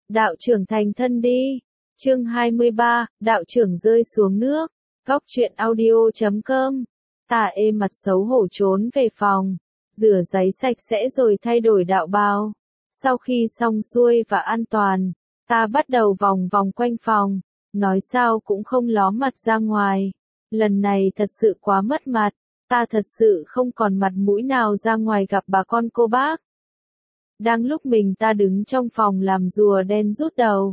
Đạo trưởng thành thân đi. Chương 23, đạo trưởng rơi xuống nước. Góc truyện audio.com. Ta ê mặt xấu hổ trốn về phòng, rửa giấy sạch sẽ rồi thay đổi đạo bào. Sau khi xong xuôi và an toàn, ta bắt đầu vòng vòng quanh phòng, nói sao cũng không ló mặt ra ngoài. Lần này thật sự quá mất mặt, ta thật sự không còn mặt mũi nào ra ngoài gặp bà con cô bác. Đang lúc mình ta đứng trong phòng làm rùa đen rút đầu,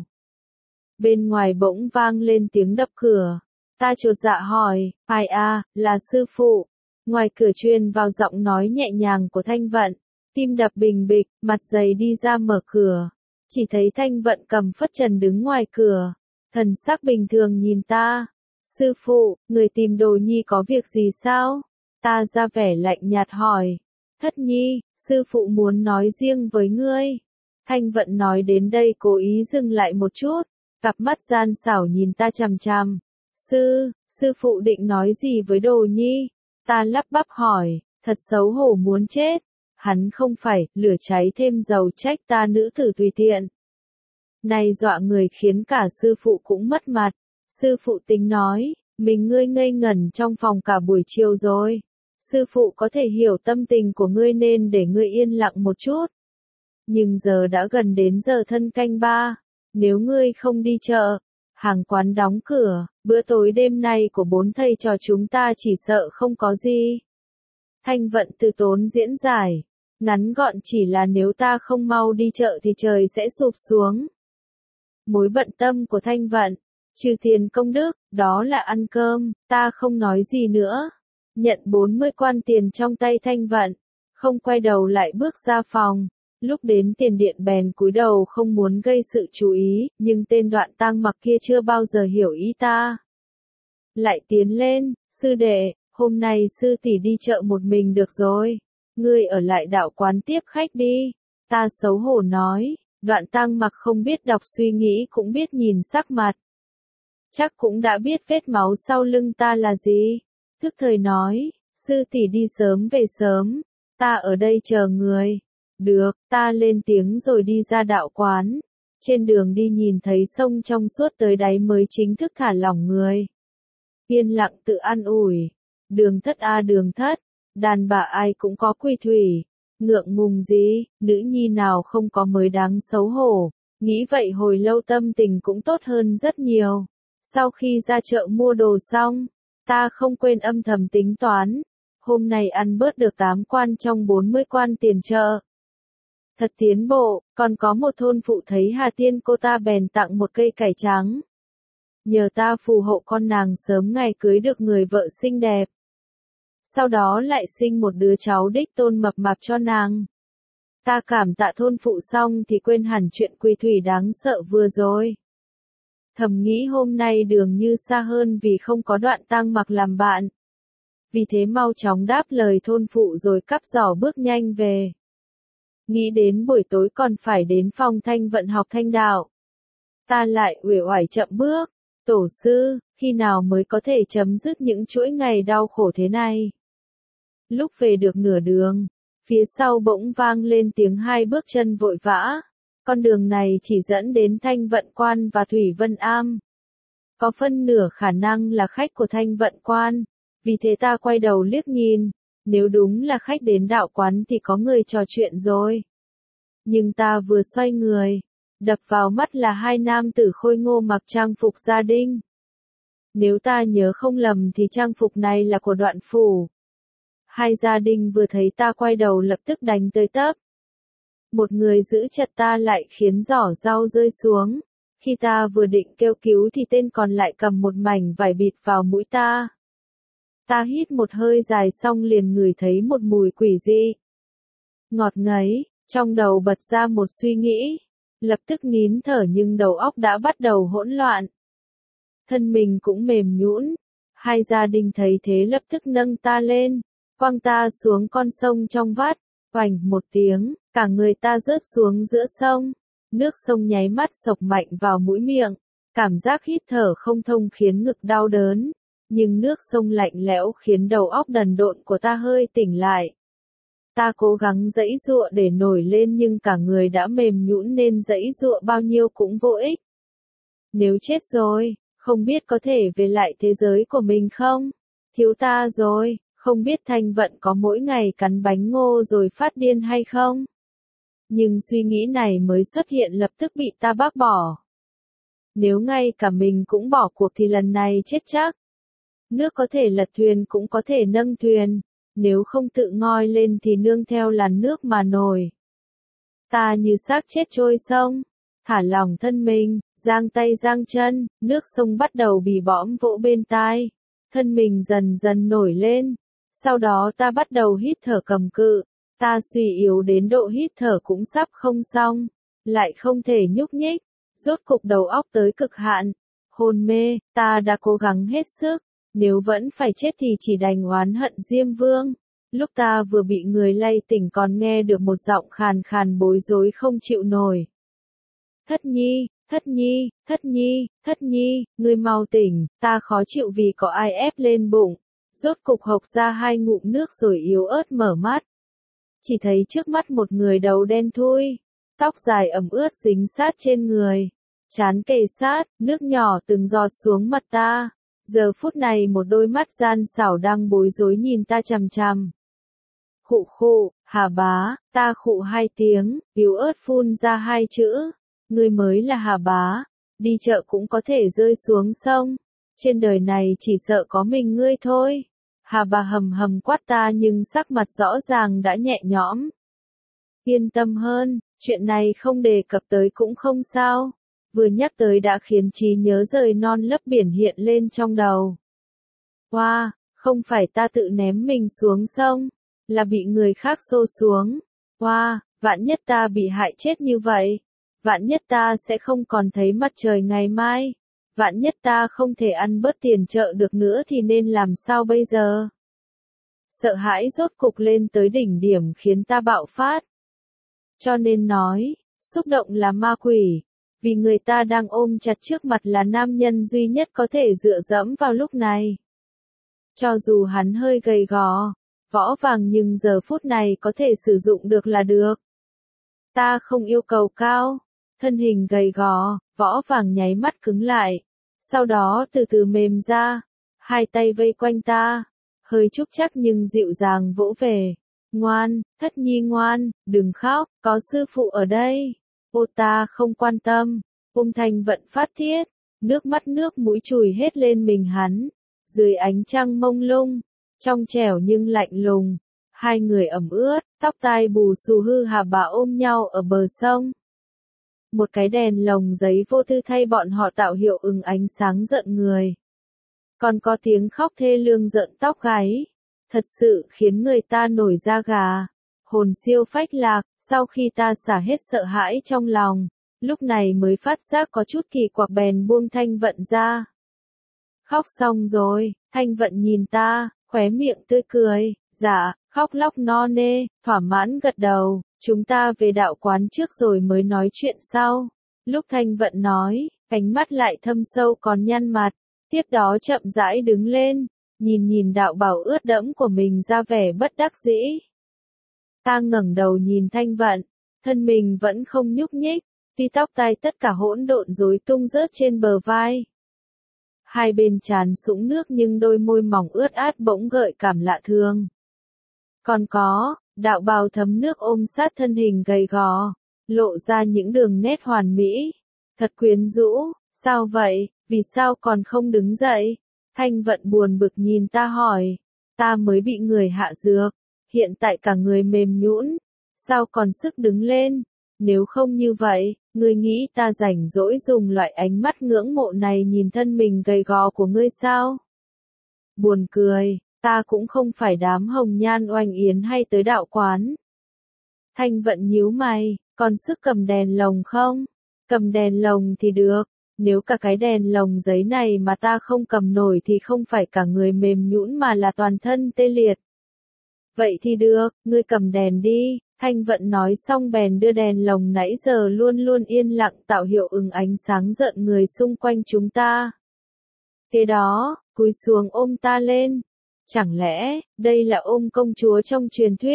bên ngoài bỗng vang lên tiếng đập cửa. Ta chột dạ hỏi, ai à, là sư phụ. Ngoài cửa truyền vào giọng nói nhẹ nhàng của Thanh Vận. Tim đập bình bịch, mặt dày đi ra mở cửa. Chỉ thấy Thanh Vận cầm phất trần đứng ngoài cửa. Thần sắc bình thường nhìn ta. Sư phụ, người tìm Đồ Nhi có việc gì sao? Ta ra vẻ lạnh nhạt hỏi. Thất Nhi, sư phụ muốn nói riêng với ngươi. Thanh Vận nói đến đây cố ý dừng lại một chút. Cặp mắt gian xảo nhìn ta chằm chằm. Sư phụ định nói gì với Đồ Nhi? Ta lắp bắp hỏi, thật xấu hổ muốn chết. Hắn không phải, lửa cháy thêm dầu trách ta nữ tử tùy tiện. Này dọa người khiến cả sư phụ cũng mất mặt. Sư phụ tính nói, mình ngươi ngây ngẩn trong phòng cả buổi chiều rồi. Sư phụ có thể hiểu tâm tình của ngươi nên để ngươi yên lặng một chút. Nhưng giờ đã gần đến giờ thân canh ba. Nếu ngươi không đi chợ, hàng quán đóng cửa, bữa tối đêm nay của bốn thầy trò chúng ta chỉ sợ không có gì. Thanh Vận từ tốn diễn giải, ngắn gọn chỉ là nếu ta không mau đi chợ thì trời sẽ sụp xuống. Mối bận tâm của Thanh Vận, trừ tiền công đức, đó là ăn cơm, ta không nói gì nữa. Nhận 40 quan tiền trong tay Thanh Vận, không quay đầu lại bước ra phòng. Lúc đến tiền điện bèn cúi đầu không muốn gây sự chú ý, nhưng tên Đoạn Tang Mặc kia chưa bao giờ hiểu ý ta. Lại tiến lên, sư đệ, hôm nay sư tỷ đi chợ một mình được rồi. Ngươi ở lại đạo quán tiếp khách đi. Ta xấu hổ nói, Đoạn Tang Mặc không biết đọc suy nghĩ cũng biết nhìn sắc mặt. Chắc cũng đã biết vết máu sau lưng ta là gì. Thức thời nói, sư tỷ đi sớm về sớm, ta ở đây chờ người. Được, ta lên tiếng rồi đi ra đạo quán. Trên đường đi nhìn thấy sông trong suốt tới đáy mới chính thức thả lỏng người. Yên lặng tự an ủi. Đường thất a đường thất, đàn bà ai cũng có quy thủy. Ngượng ngùng gì, nữ nhi nào không có mới đáng xấu hổ. Nghĩ vậy hồi lâu tâm tình cũng tốt hơn rất nhiều. Sau khi ra chợ mua đồ xong, ta không quên âm thầm tính toán. Hôm nay ăn bớt được 8 quan trong 40 quan tiền chợ. Thật tiến bộ, còn có một thôn phụ thấy Hà Tiên cô ta bèn tặng một cây cải trắng. Nhờ ta phù hộ con nàng sớm ngày cưới được người vợ xinh đẹp. Sau đó lại sinh một đứa cháu đích tôn mập mạp cho nàng. Ta cảm tạ thôn phụ xong thì quên hẳn chuyện quy thủy đáng sợ vừa rồi. Thầm nghĩ hôm nay đường như xa hơn vì không có Đoạn Tang Mặc làm bạn. Vì thế mau chóng đáp lời thôn phụ rồi cắp giỏ bước nhanh về. Nghĩ đến buổi tối còn phải đến phòng Thanh Vận học thanh đạo. Ta lại uể oải chậm bước. Tổ sư, khi nào mới có thể chấm dứt những chuỗi ngày đau khổ thế này? Lúc về được nửa đường, phía sau bỗng vang lên tiếng hai bước chân vội vã. Con đường này chỉ dẫn đến Thanh Vận Quan và Thủy Vân Am. Có phân nửa khả năng là khách của Thanh Vận Quan. Vì thế ta quay đầu liếc nhìn. Nếu đúng là khách đến đạo quán thì có người trò chuyện rồi. Nhưng ta vừa xoay người, đập vào mắt là hai nam tử khôi ngô mặc trang phục gia đình. Nếu ta nhớ không lầm thì trang phục này là của Đoạn phủ. Hai gia đình vừa thấy ta quay đầu lập tức đánh tới tấp. Một người giữ chặt ta lại khiến giỏ rau rơi xuống. Khi ta vừa định kêu cứu thì tên còn lại cầm một mảnh vải bịt vào mũi ta. Ta hít một hơi dài xong liền ngửi thấy một mùi quỷ dị. Ngọt ngấy, trong đầu bật ra một suy nghĩ. Lập tức nín thở nhưng đầu óc đã bắt đầu hỗn loạn. Thân mình cũng mềm nhũn. Hai gia đình thấy thế lập tức nâng ta lên, quăng ta xuống con sông trong vắt. Oành một tiếng, cả người ta rớt xuống giữa sông. Nước sông nháy mắt xộc mạnh vào mũi miệng. Cảm giác hít thở không thông khiến ngực đau đớn. Nhưng nước sông lạnh lẽo khiến đầu óc đần độn của ta hơi tỉnh lại. Ta cố gắng giãy giụa để nổi lên nhưng cả người đã mềm nhũn nên giãy giụa bao nhiêu cũng vô ích. Nếu chết rồi, không biết có thể về lại thế giới của mình không? Thiếu ta rồi, không biết Thanh Vận có mỗi ngày cắn bánh ngô rồi phát điên hay không? Nhưng suy nghĩ này mới xuất hiện lập tức bị ta bác bỏ. Nếu ngay cả mình cũng bỏ cuộc thì lần này chết chắc. Nước có thể lật thuyền cũng có thể nâng thuyền, nếu không tự ngoi lên thì nương theo làn nước mà nổi. Ta như xác chết trôi sông, thả lỏng thân mình, giang tay giang chân, nước sông bắt đầu bì bõm vỗ bên tai, thân mình dần dần nổi lên. Sau đó ta bắt đầu hít thở cầm cự, ta suy yếu đến độ hít thở cũng sắp không xong, lại không thể nhúc nhích, rốt cục đầu óc tới cực hạn, hôn mê, ta đã cố gắng hết sức, nếu vẫn phải chết thì chỉ đành oán hận Diêm Vương. Lúc ta vừa bị người lay tỉnh còn nghe được một giọng khàn khàn bối rối không chịu nổi. Thất Nhi, Thất Nhi, Thất Nhi, Thất Nhi, ngươi mau tỉnh, ta khó chịu vì có ai ép lên bụng. Rốt cục hộc ra 2 ngụm nước rồi yếu ớt mở mắt. Chỉ thấy trước mắt một người đầu đen thui, tóc dài ẩm ướt dính sát trên người, trán kề sát, nước nhỏ từng giọt xuống mặt ta. Giờ phút này một đôi mắt gian xảo đang bối rối nhìn ta chằm chằm. Khụ khụ, Hà Bá, ta khụ 2 tiếng, yếu ớt phun ra 2 chữ. Ngươi mới là Hà Bá, đi chợ cũng có thể rơi xuống sông. Trên đời này chỉ sợ có mình ngươi thôi. Hà Bà hầm hầm quát ta nhưng sắc mặt rõ ràng đã nhẹ nhõm. Yên tâm hơn, chuyện này không đề cập tới cũng không sao. Vừa nhắc tới đã khiến trí nhớ rời non lấp biển hiện lên trong đầu. Wow, không phải ta tự ném mình xuống sông, là bị người khác xô xuống. Wow, vạn nhất ta bị hại chết như vậy. Vạn nhất ta sẽ không còn thấy mặt trời ngày mai. Vạn nhất ta không thể ăn bớt tiền chợ được nữa thì nên làm sao bây giờ? Sợ hãi rốt cục lên tới đỉnh điểm khiến ta bạo phát. Cho nên nói, xúc động là ma quỷ. Vì người ta đang ôm chặt trước mặt là nam nhân duy nhất có thể dựa dẫm vào lúc này. Cho dù hắn hơi gầy gò, võ vàng nhưng giờ phút này có thể sử dụng được là được. Ta không yêu cầu cao, thân hình gầy gò, võ vàng nháy mắt cứng lại. Sau đó từ từ mềm ra, 2 tay vây quanh ta, hơi trúc chắc nhưng dịu dàng vỗ về. Ngoan, Thất Nhi ngoan, đừng khóc, có sư phụ ở đây. Ô ta không quan tâm, Thanh Vận phát thiết, nước mắt nước mũi chùi hết lên mình hắn, dưới ánh trăng mông lung, trong trẻo nhưng lạnh lùng, 2 người ẩm ướt, tóc tai bù xù hư Hà Bà ôm nhau ở bờ sông. Một cái đèn lồng giấy vô tư thay bọn họ tạo hiệu ứng ánh sáng giận người. Còn có tiếng khóc thê lương giận tóc gáy, thật sự khiến người ta nổi da gà. Hồn siêu phách lạc, sau khi ta xả hết sợ hãi trong lòng, lúc này mới phát giác có chút kỳ quặc bèn buông Thanh Vận ra. Khóc xong rồi, Thanh Vận nhìn ta, khóe miệng tươi cười, dạ, khóc lóc no nê, thỏa mãn gật đầu, chúng ta về đạo quán trước rồi mới nói chuyện sau. Lúc Thanh Vận nói, ánh mắt lại thâm sâu còn nhăn mặt, tiếp đó chậm rãi đứng lên, nhìn đạo bào ướt đẫm của mình ra vẻ bất đắc dĩ. Ta ngẩng đầu nhìn Thanh Vận, thân mình vẫn không nhúc nhích, tuy tóc tai tất cả hỗn độn rối tung rớt trên bờ vai. 2 bên trán sũng nước nhưng đôi môi mỏng ướt át bỗng gợi cảm lạ thường. Còn có, đạo bào thấm nước ôm sát thân hình gầy gò, lộ ra những đường nét hoàn mỹ. Thật quyến rũ, sao vậy, vì sao còn không đứng dậy? Thanh Vận buồn bực nhìn ta hỏi, ta mới bị người hạ dược. Hiện tại cả người mềm nhũn, sao còn sức đứng lên? Nếu không như vậy, ngươi nghĩ ta rảnh rỗi dùng loại ánh mắt ngưỡng mộ này nhìn thân mình gầy gò của ngươi sao? Buồn cười, ta cũng không phải đám hồng nhan oanh yến hay tới đạo quán. Thanh Vận nhíu mày, còn sức cầm đèn lồng không? Cầm đèn lồng thì được, nếu cả cái đèn lồng giấy này mà ta không cầm nổi thì không phải cả người mềm nhũn mà là toàn thân tê liệt. Vậy thì được, ngươi cầm đèn đi, Thanh Vận nói xong bèn đưa đèn lồng nãy giờ luôn luôn yên lặng tạo hiệu ứng ánh sáng giận người xung quanh chúng ta. Kế đó, cúi xuống ôm ta lên. Chẳng lẽ, đây là ôm công chúa trong truyền thuyết?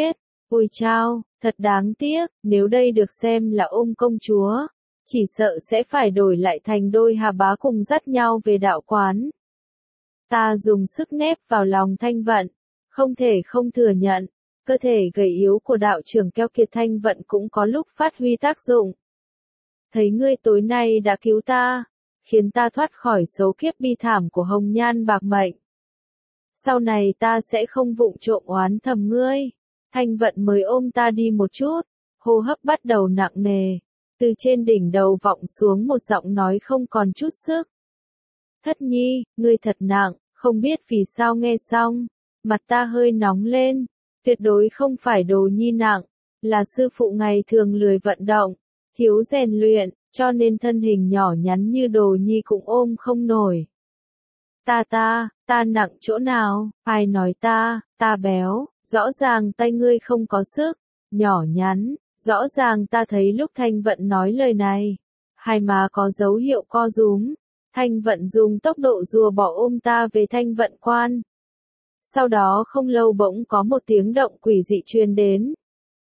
Ôi chao, thật đáng tiếc, nếu đây được xem là ôm công chúa, chỉ sợ sẽ phải đổi lại thành đôi Hà Bá cùng dắt nhau về đạo quán. Ta dùng sức nép vào lòng Thanh Vận, không thể không thừa nhận, cơ thể gầy yếu của đạo trưởng keo kiệt Thanh Vận cũng có lúc phát huy tác dụng. Thấy ngươi tối nay đã cứu ta, khiến ta thoát khỏi số kiếp bi thảm của hồng nhan bạc mệnh. Sau này ta sẽ không vụng trộm oán thầm ngươi. Thanh Vận mới ôm ta đi một chút, hô hấp bắt đầu nặng nề, từ trên đỉnh đầu vọng xuống một giọng nói không còn chút sức. Thất nhi, ngươi thật nặng, không biết vì sao nghe xong, mặt ta hơi nóng lên, tuyệt đối không phải đồ nhi nặng, là sư phụ ngày thường lười vận động, thiếu rèn luyện, cho nên thân hình nhỏ nhắn như đồ nhi cũng ôm không nổi. Ta nặng chỗ nào, ai nói ta béo, rõ ràng tay ngươi không có sức, nhỏ nhắn, rõ ràng ta thấy lúc Thanh Vận nói lời này, hai má có dấu hiệu co rúm, Thanh Vận dùng tốc độ rùa bỏ ôm ta về Thanh Vận quan. Sau đó không lâu bỗng có một tiếng động quỷ dị truyền đến.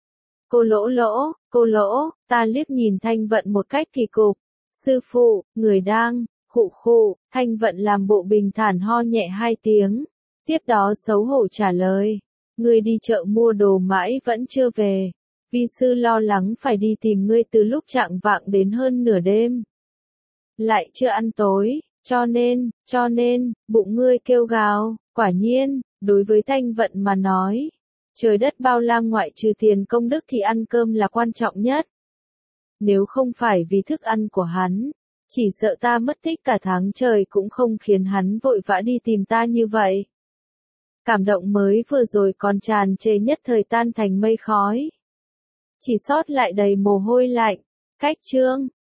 Cô lỗ, ta liếc nhìn Thanh Vận một cách kỳ cục. Sư phụ, người đang, khụ, Thanh Vận làm bộ bình thản ho nhẹ 2 tiếng. Tiếp đó xấu hổ trả lời. Ngươi đi chợ mua đồ mãi vẫn chưa về. Vi sư lo lắng phải đi tìm ngươi từ lúc chạng vạng đến hơn nửa đêm. Lại chưa ăn tối, cho nên, bụng ngươi kêu gào, quả nhiên, đối với Thanh Vận mà nói. Trời đất bao la ngoại trừ tiền công đức thì ăn cơm là quan trọng nhất. Nếu không phải vì thức ăn của hắn, chỉ sợ ta mất tích cả tháng trời cũng không khiến hắn vội vã đi tìm ta như vậy. Cảm động mới vừa rồi còn tràn trề nhất thời tan thành mây khói. Chỉ sót lại đầy mồ hôi lạnh. Cách chương